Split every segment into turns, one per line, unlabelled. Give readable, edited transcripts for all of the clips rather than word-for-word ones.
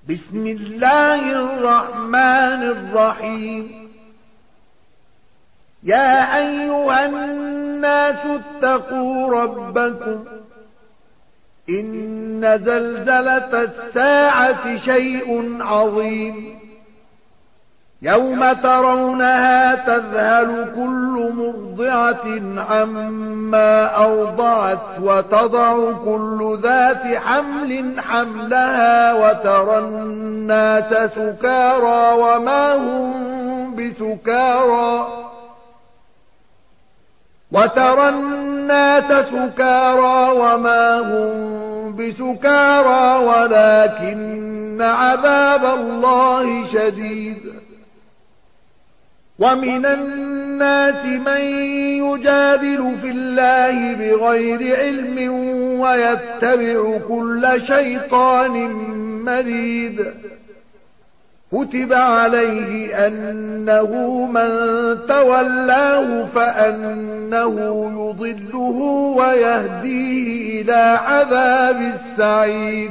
بسم الله الرحمن الرحيم. يا أيها الناس اتقوا ربكم إن زلزلة الساعة شيء عظيم يوم ترونها تذهل كل مرضعة عما أرضعت وتضع كل ذات حمل حملها وترى الناس سكارى وما هم بسكارى ولكن عذاب الله شديد. ومن الناس من يجادل في الله بغير علم ويتبع كل شيطان مريد. كتب عليه أنه من تولاه فأنه يضله ويهديه إلى عذاب السعير.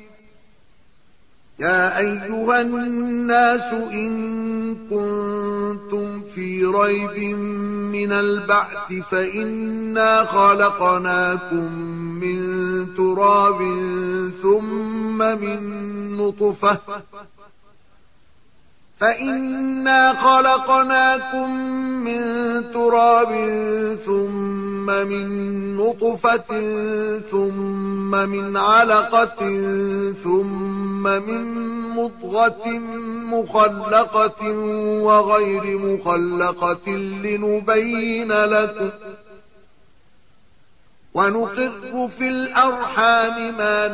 يا أيها الناس إن كنتم في ريب من البعث فإنا خلقناكم من تراب ثم من نطفة ثم من علقة ثم من مضغة مخلقة وغير مخلقة لنبين لكم ونقر في الأرحام ما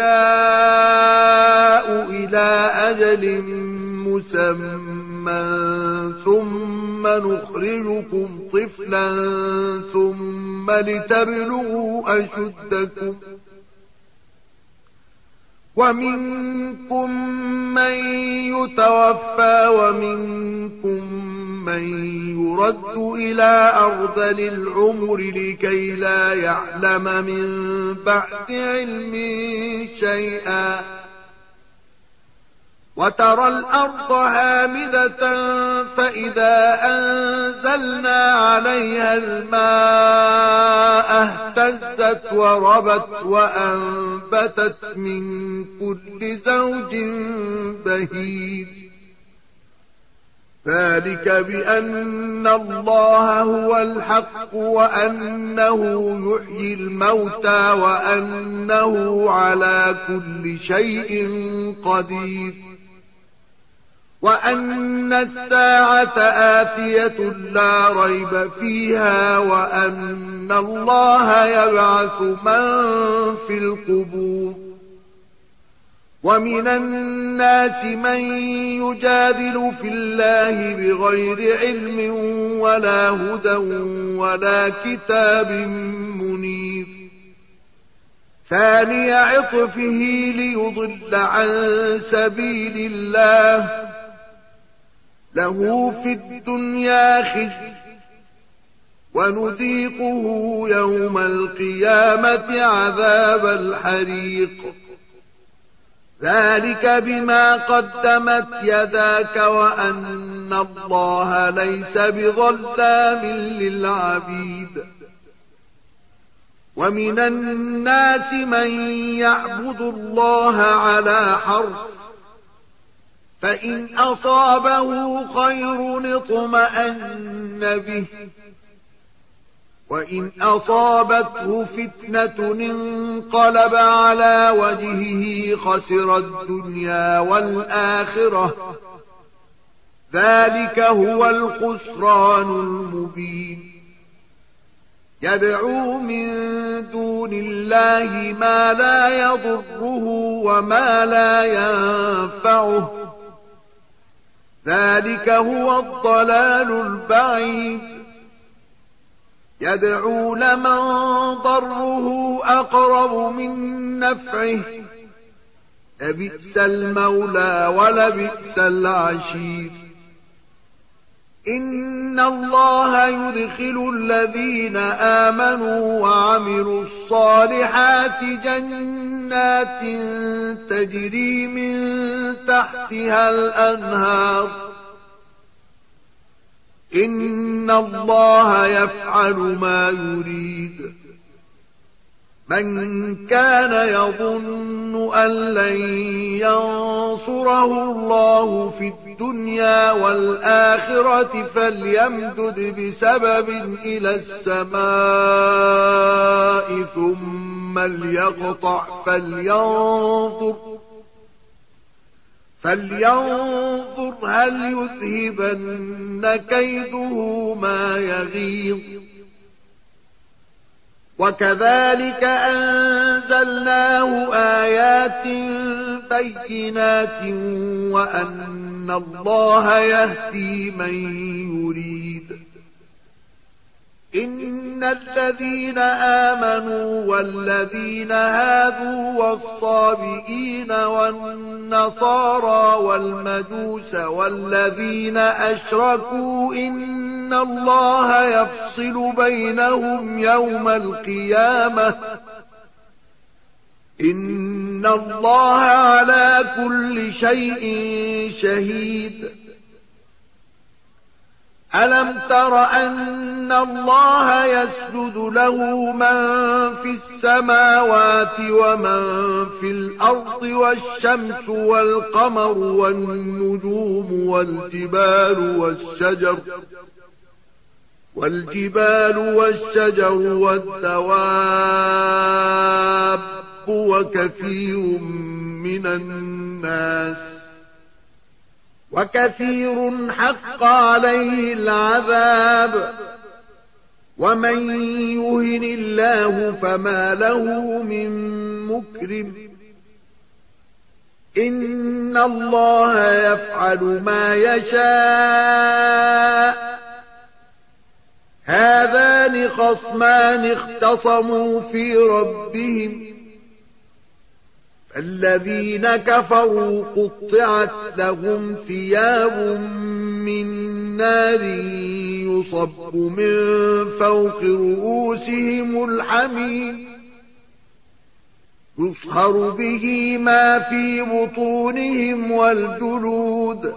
نشاء إلى أجل مسمى ثم نخرجكم طفلا ثم لتبلغوا أشدكم ومنكم من يتوفى ومنكم من يرد إلى أرذل العمر لكي لا يعلم من بعد علم شيئا. وترى الأرض هامدة فإذا أنزلنا عليها الماء اهتزت وربت وأنبتت من كل زوج بهيج. ذلك بأن الله هو الحق وأنه يحيي الموتى وأنه على كل شيء قدير وأن الساعة آتية لا ريب فيها وأن الله يبعث من في القبور. ومن الناس من يجادل في الله بغير علم ولا هدى ولا كتاب منير. ثاني عطفه ليضل عن سبيل الله له في الدنيا خزي ونذيقه يوم القيامة عذاب الحريق. ذلك بما قدمت يداك وأن الله ليس بظلام للعبيد. ومن الناس من يعبد الله على حرف فإن أصابه خير اطمأن به وإن أصابته فتنة انقلب على وجهه خسر الدنيا والآخرة. ذلك هو الخسران المبين. يدعو من دون الله ما لا يضره وما لا ينفعه. ذلك هو الضلال البعيد. يدعو لمن ضره أقرب من نفعه لبئس المولى ولبئس العشير. إن الله يدخل الذين آمنوا وعملوا الصالحات جنات تجري من تحتها الأنهار إن الله يفعل ما يريد من كان يظن أن لن ينصره الله في الدنيا والآخرة فليمدد بسبب إلى السماء ثم ليقطع فلينظر هل يذهبن كيده ما يغيظ وكذلك أنزلناه آيات بينات وأن الله يهدي من يريد إن الذين آمنوا والذين هادوا والصابئين والنصارى والمجوس والذين أشركوا إن الله يفصل بينهم يوم القيامة إن الله على كل شيء شهيد ألم تر أن الله يسجد له من في السماوات ومن في الأرض والشمس والقمر والنجوم والجبال والشجر والدواب وكثير حق عليه العذاب ومن يهن الله فما له من مكرم إن الله يفعل ما يشاء هذان خصمان اختصموا في ربهم الذين كفروا قطعت لهم ثياب من نار يصب من فوق رؤوسهم الحميم يصهر به ما في بطونهم والجلود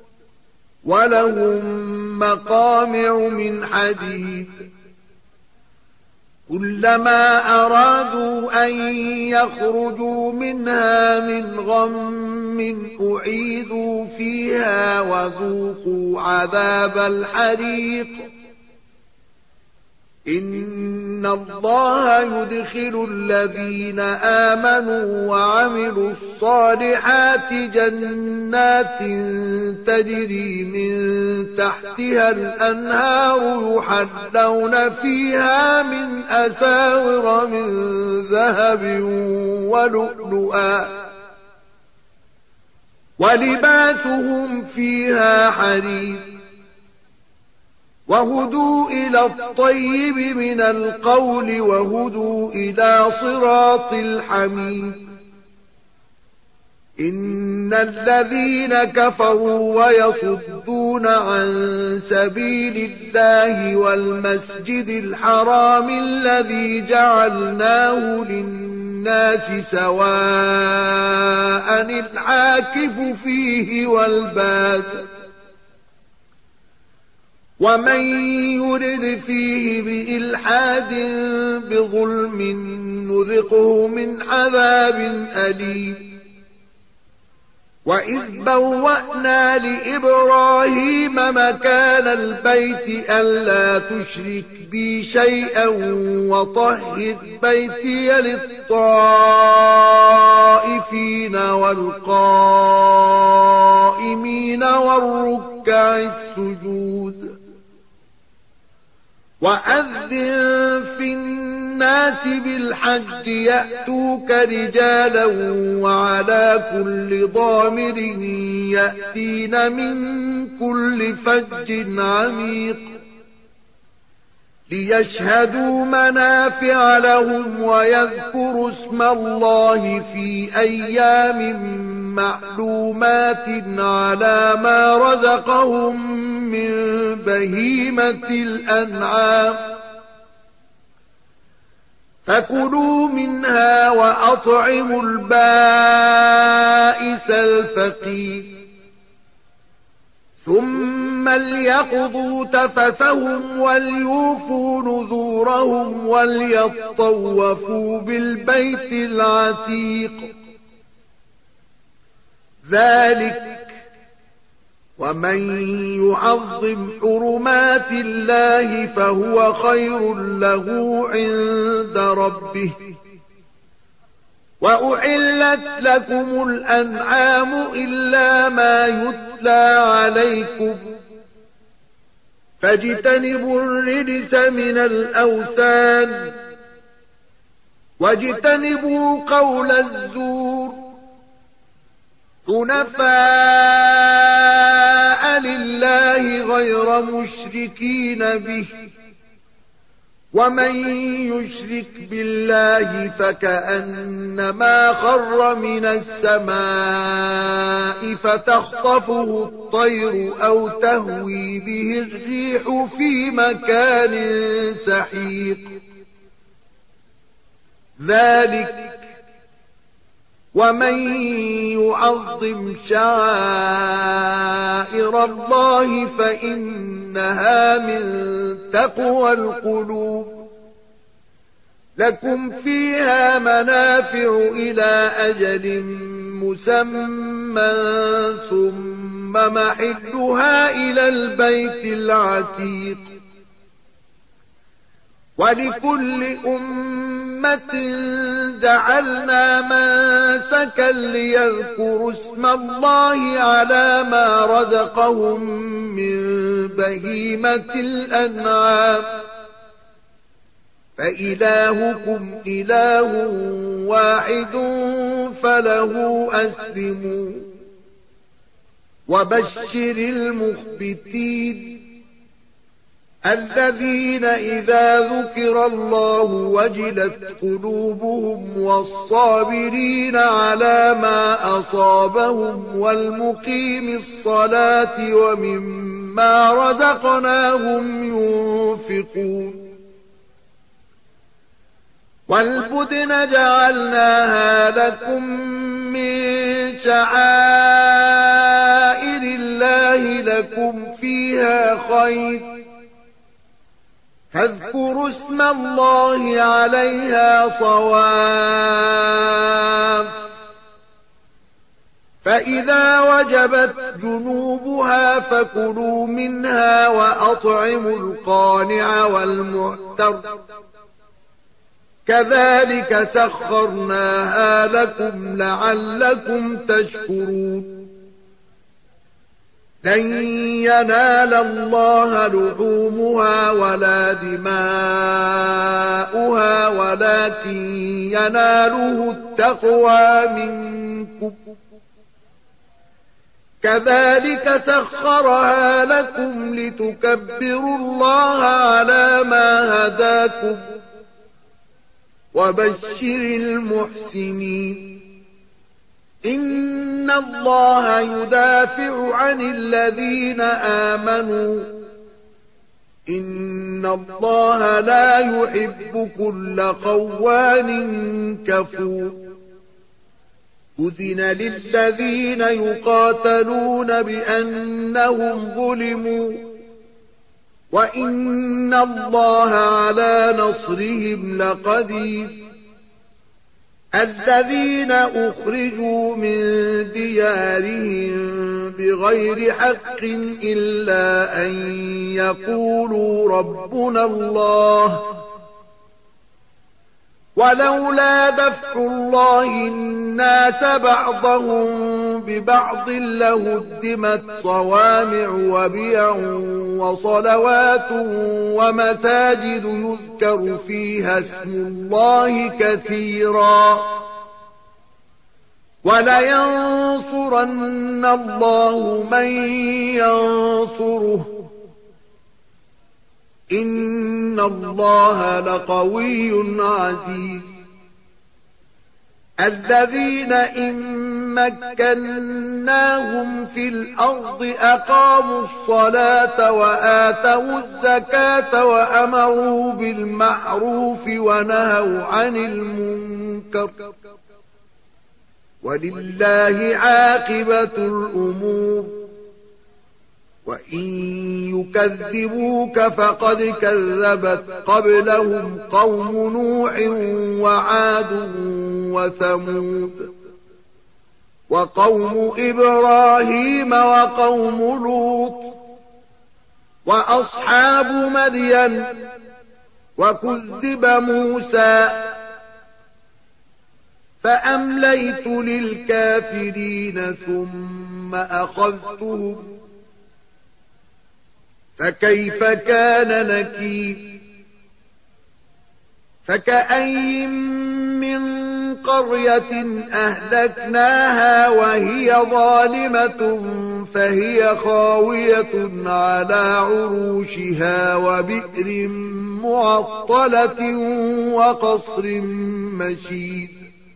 ولهم مقامع من حديد كلما أرادوا أن يخرجوا منها من غم أعيدوا فيها وذوقوا عذاب الحريق إن الله يدخل الذين آمنوا وعملوا الصالحات جنات تجري من تحتها الأنهار يحلون فيها من أساور من ذهب ولؤلؤا ولباسهم فيها حرير وهدوا إلى الطيب من القول وهدوا إلى صراط الحميد إن الذين كفروا ويصدون عن سبيل الله والمسجد الحرام الذي جعلناه للناس سواء العاكف فيه والباد ومن يرد فيه بإلحاد بظلم نذقه من عذاب أليم وإذ بوأنا لإبراهيم مكان البيت ألا تشرك بي شيئا وطهر بيتي للطائفين والقائمين والركع السجود وأذن في الناس بالحج يأتوك رجالا وعلى كل ضامر يأتين من كل فج عميق ليشهدوا منافع لهم ويذكروا اسم الله في أيام معلومات على ما رزقهم من بهيمة الأنعام فكلوا منها وأطعموا البائس بئس الفقير ثم ليقضوا تفثهم وليوفوا نذورهم وليطوفوا بالبيت العتيق ذلك ومن يعظم حرمات الله فهو خير له عند ربه وأحلت لكم الأنعام إلا ما يتلى عليكم فاجتنبوا الرجس من الأوثان واجتنبوا قول الزور حنفاء لله غير مشركين به ومن يشرك بالله فكأنما خر من السماء فتخطفه الطير أو تهوي به الريح في مكان سحيق ذلك ومن يعظم شعائر الله فإنها من تقوى القلوب لكم فيها منافع إلى أجل مسمى ثم محلها إلى البيت العتيق ولكل أمة جعلنا منسكا ليذكروا اسم الله على ما رزقهم من بهيمة الأنعام فإلهكم إله واحد فله أسلموا وبشر المخبتين الذين إذا ذكر الله وجلت قلوبهم والصابرين على ما أصابهم والمقيم الصلاة ومما رزقناهم ينفقون والبدن جعلناها لكم من شعائر الله لكم فيها خير فاذكروا اسم الله عليها صواف فإذا وجبت جنوبها فكلوا منها وأطعموا القانع والمعتر كذلك سخرناها لكم لعلكم تشكرون لن ينال الله لحومها ولا دماؤها ولكن يناله التقوى منكم كذلك سخرها لكم لتكبروا الله على ما هداكم وبشر المحسنين إن الله يدافع عن الذين آمنوا إن الله لا يحب كل خوان كفور أذن للذين يقاتلون بأنهم ظلموا وإن الله على نصرهم لقدير الذين أخرجوا من ديارهم بغير حق إلا أن يقولوا ربنا الله ولولا دفع الله الناس بعضهم ببعض لهدمت صوامع وبيع وصلوات ومساجد يذكر فيها اسم الله كثيرا ولينصرن الله من ينصره إن الله لقوي عزيز الذين إن مكناهم في الأرض أقاموا الصلاة وآتوا الزكاة وأمروا بالمعروف ونهوا عن المنكر ولله عاقبة الأمور وإن يكذبوك فقد كذبت قبلهم قوم نوح وعاد وثمود وقوم إبراهيم وقوم لوط وأصحاب مدين وكذب موسى فأمليت للكافرين ثم أخذتهم فكيف كان نكير فكأين من قرية أهلكناها وهي ظالمة فهي خاوية على عروشها وبئر معطلة وقصر مشيد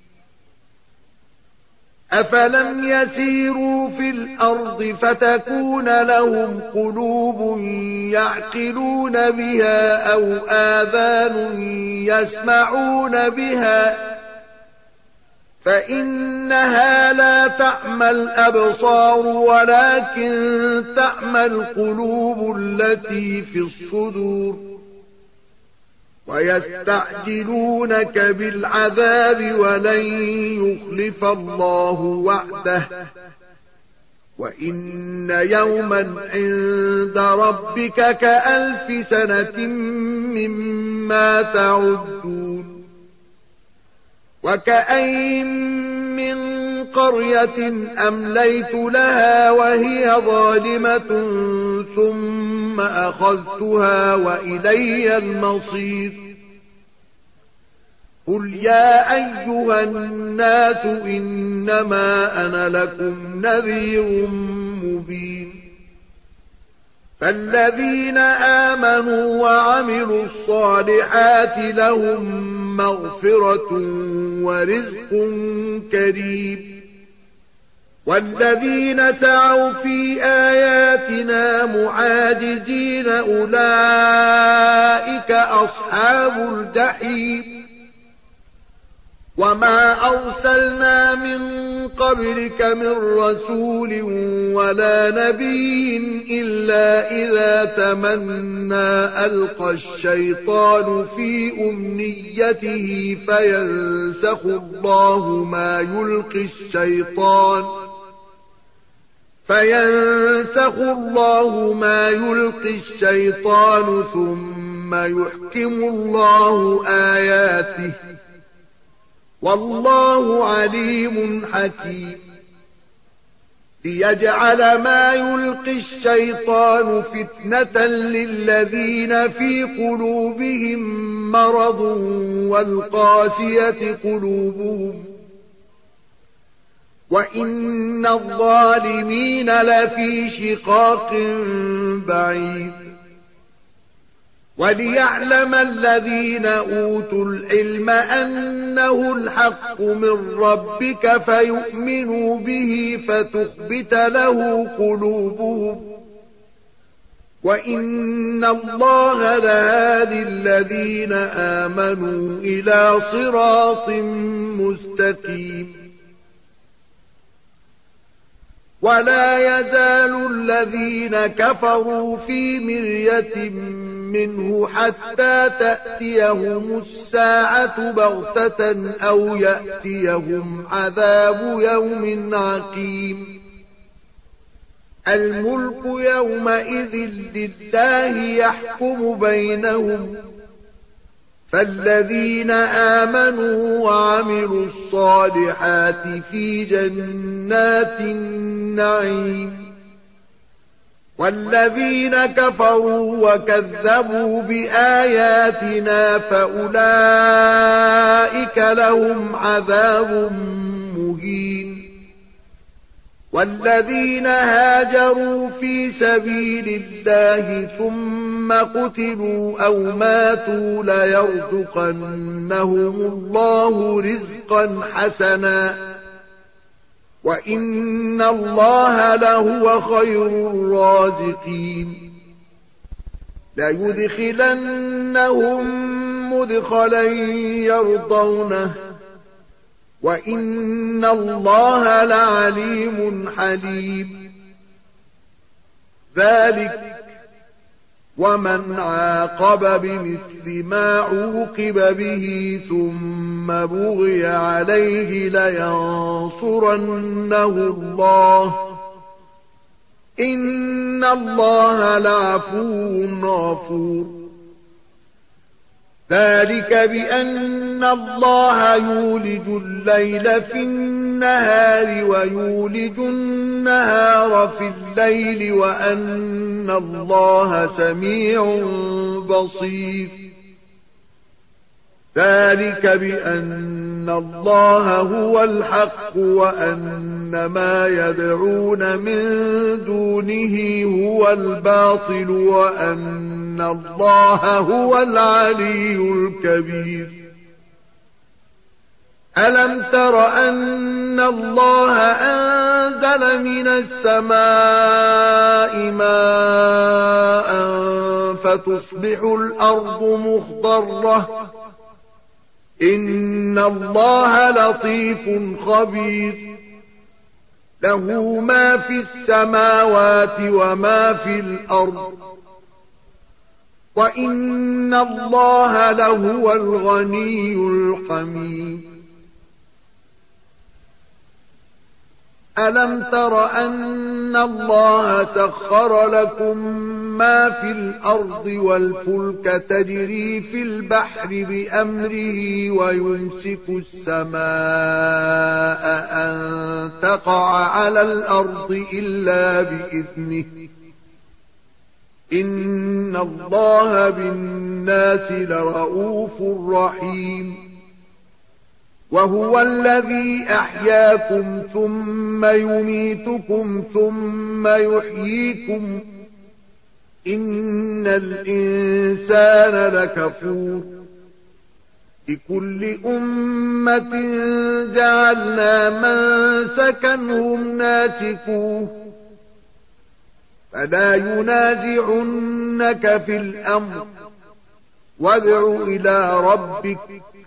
أفلم يسيروا في الأرض فتكون لهم قلوب يعقلون بها أو آذان يسمعون بها فإنها لا تعمى الأبصار ولكن تعمى القلوب التي في الصدور ويستعجلونك بالعذاب ولن يخلف الله وعده وإن يوما عند ربك كألف سنة مما تعدون وكأين من قرية أمليت لها وهي ظالمة ثم أخذتها وإلي المصير قل يا أيها الناس إنما أنا لكم نذير مبين فالذين آمنوا وعملوا الصالحات لهم مغفرة ورزق كريم والذين سعوا في آياتنا معاجزين أولئك أصحاب الجحيم وما أرسلنا من قبلك من رسول ولا نبي إلا إذا تمنى ألقى الشيطان في أمنيته فينسخ الله ما يلقي الشيطان ثم يحكم الله آياته والله عليم حكيم ليجعل ما يلقي الشيطان فتنة للذين في قلوبهم مرض والقاسية قلوبهم وإن الظالمين لفي شقاق بعيد وليعلم الذين أوتوا العلم أنه الحق من ربك فيؤمنوا به فتخبت له قلوبهم وإن الله لهادي الذين آمنوا إلى صراط مستقيم ولا يزال الذين كفروا في مرية منه حتى تأتيهم الساعة بغتة أو يأتيهم عذاب يوم عقيم الملك يومئذ لله يحكم بينهم فالذين آمنوا وعملوا الصالحات في جنات النعيم والذين كفروا وكذبوا بآياتنا فأولئك لهم عذاب مهين والذين هاجروا في سبيل الله ثم قتلوا أو ماتوا ليرزقنهم الله رزقا حسنا وإن الله لهو خير الرازقين ليدخلنهم مدخلا يرضونه وَإِنَّ اللَّهَ لَعَلِيمٌ حَلِيمٌ ذَلِكَ وَمَنْ عَاقَبَ بِمِثْلِ مَا عُوقِبَ بِهِ ثُمَّ بُغِيَ عَلَيْهِ لَيَنصُرَنَّهُ اللَّهُ إِنَّ اللَّهَ لَعَفُوٌّ غَفُورٌ ذَلِكَ بِأَنَّ اللَّهَ يُولِجُ اللَّيْلَ في النَّهَارِ وَيُولِجُ النَّهَارَ في اللَّيْلِ وَأَنَّ اللَّهَ سَمِيعٌ بَصِيرٌ ذَلِكَ بِأَنَّ اللَّهَ هُوَ الْحَقُّ وَأَنَّ مَا يَدْعُونَ مِن دُونِهِ هُوَ الْبَاطِلُ وَأَنَّ اللَّهَ هُوَ الْعَلِيُّ الْكَبِيرُ أَلَمْ تَرَ أَنَّ اللَّهَ أَنزَلَ مِنَ السَّمَاءِ مَاءً فَتُصْبِحُ الْأَرْضُ مُخْضَرَّةً إِنَّ اللَّهَ لَطِيفٌ خَبِيرٌ لَهُ مَا فِي السَّمَاوَاتِ وَمَا فِي الْأَرْضِ وَإِنَّ اللَّهَ لَهُوَ الْغَنِيُّ الْحَمِيدُ أَلَمْ تَرَ أَنَّ اللَّهَ سَخَّرَ لَكُم مَّا فِي الْأَرْضِ وَالْفُلْكَ تَجْرِي فِي الْبَحْرِ بِأَمْرِهِ وَيُمْسِكُ السَّمَاءَ أَن تَقَعَ عَلَى الْأَرْضِ إِلَّا بِإِذْنِهِ إِنَّ اللَّهَ بِالنَّاسِ لَرَءُوفٌ رَحِيمٌ وَهُوَ الَّذِي أَحْيَاكُمْ ثُمَّ يُمِيتُكُمْ ثُمَّ يُحْيِيكُمْ إِنَّ الْإِنسَانَ لَكَفُورٌ لِكُلِّ أُمَّةٍ جَعَلْنَا مَنسَكًا هُمْ نَاسِكُوهُ فَلَا يُنَازِعُنَّكَ فِي الْأَمْرِ وَادْعُ إِلَى رَبِّكَ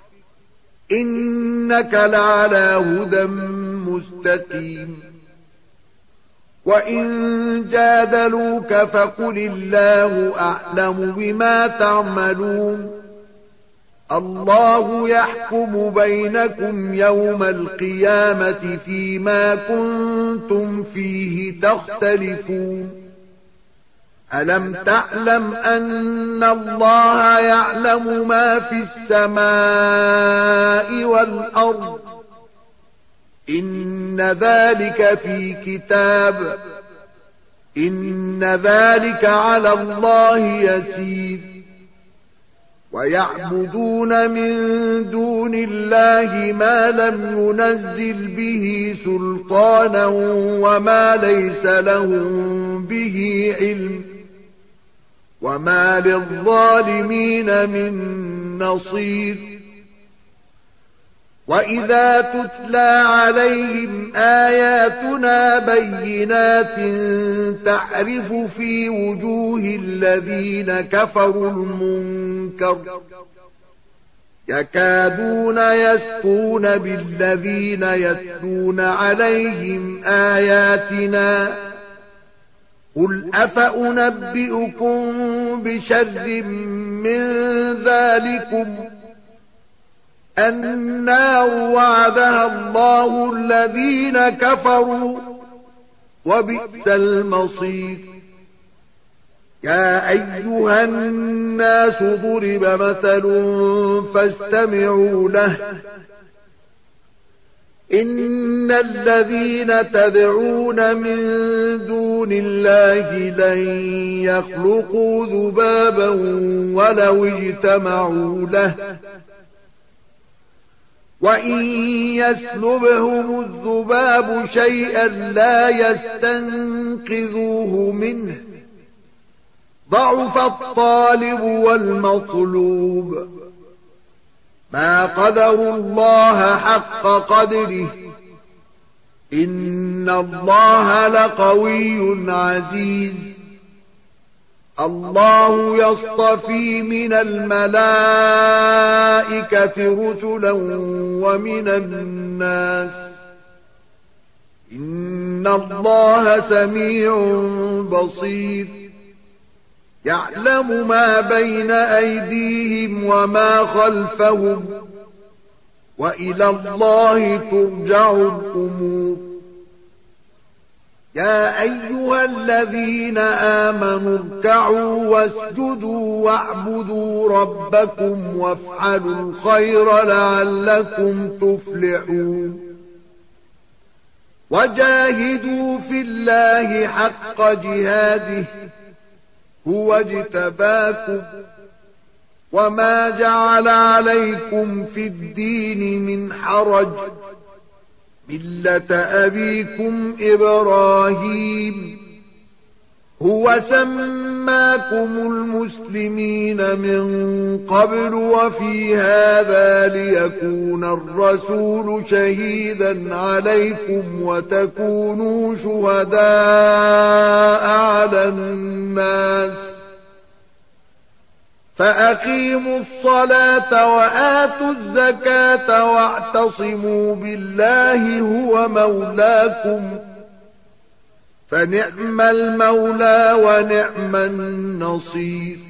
إِنَّكَ لَعَلَى هُدًى مُسْتَقِيمٍ وَإِن جَادَلُوكَ فَقُلِ اللَّهُ أَعْلَمُ بِمَا تَعْمَلُونَ اللَّهُ يَحْكُمُ بَيْنَكُمْ يَوْمَ الْقِيَامَةِ فِيمَا كُنتُمْ فِيهِ تَخْتَلِفُونَ أَلَمْ تَعْلَمْ أَنَّ اللَّهَ يَعْلَمُ مَا فِي السَّمَاءِ وَالْأَرْضِ إِنَّ ذَلِكَ في كِتَابٍ إِنَّ ذَلِكَ على الله يسير وَيَعْبُدُونَ مِن دُونِ اللَّهِ مَا لَمْ يُنَزِّلْ بِهِ سُلْطَانًا وَمَا لَيْسَ لَهُم بِهِ عِلْمٌ وَمَا لِلظَّالِمِينَ مِن نَّصِيرٍ وَإِذَا تُتْلَى عَلَيْهِمْ آيَاتُنَا بَيِّنَاتٍ تَعْرِفُ فِي وُجُوهِ الَّذِينَ كَفَرُوا الْمُنكَرَ يَكَادُونَ يَسْطُونَ بِالَّذِينَ يَتْلُونَ عَلَيْهِمْ آيَاتِنَا قُلْ أَفَأُنَبِّئُكُم بِشَرٍّ مِّن ذَلِكُمْ النَّارُ وَعَدَهَا اللَّهُ الَّذِينَ كَفَرُوا وَبِئْسَ الْمَصِيرُ يَا أَيُّهَا النَّاسُ ضُرِبَ مَثَلٌ فَاسْتَمِعُوا لَهُ إِنَّ الَّذِينَ تَدْعُونَ مِن دُونِ اللَّهِ لَن يَخْلُقُوا ذُبَابًا وَلَوِ اجْتَمَعُوا لَهُ وَإِن يَسْلُبْهُمُ الذُّبَابُ شَيْئًا لَّا يَسْتَنقِذُوهُ مِنْهُ ضَعُفَ الطَّالِبُ وَالْمَطْلُوبُ مَا قَدَرُوا اللَّهَ حَقَّ قَدْرِهِ إِنَّ اللَّهَ لَقَوِيٌّ عَزِيزٌ الله يصطفي من الملائكة رسلا ومن الناس إن الله سميع بصير يعلم ما بين أيديهم وما خلفهم وإلى الله ترجع الأمور يا أيها الذين آمنوا اركعوا واسجدوا واعبدوا ربكم وافعلوا الخير لعلكم تفلحون وجاهدوا في الله حق جهاده هو اجتباكم وما جعل عليكم في الدين من حرج ملة أبيكم إبراهيم هو سماكم المسلمين من قبل وفي هذا ليكون الرسول شهيدا عليكم وتكونوا شهداء على الناس فأقيموا الصلاة وآتوا الزكاة واعتصموا بالله هو مولاكم فنعم المولى ونعم النصير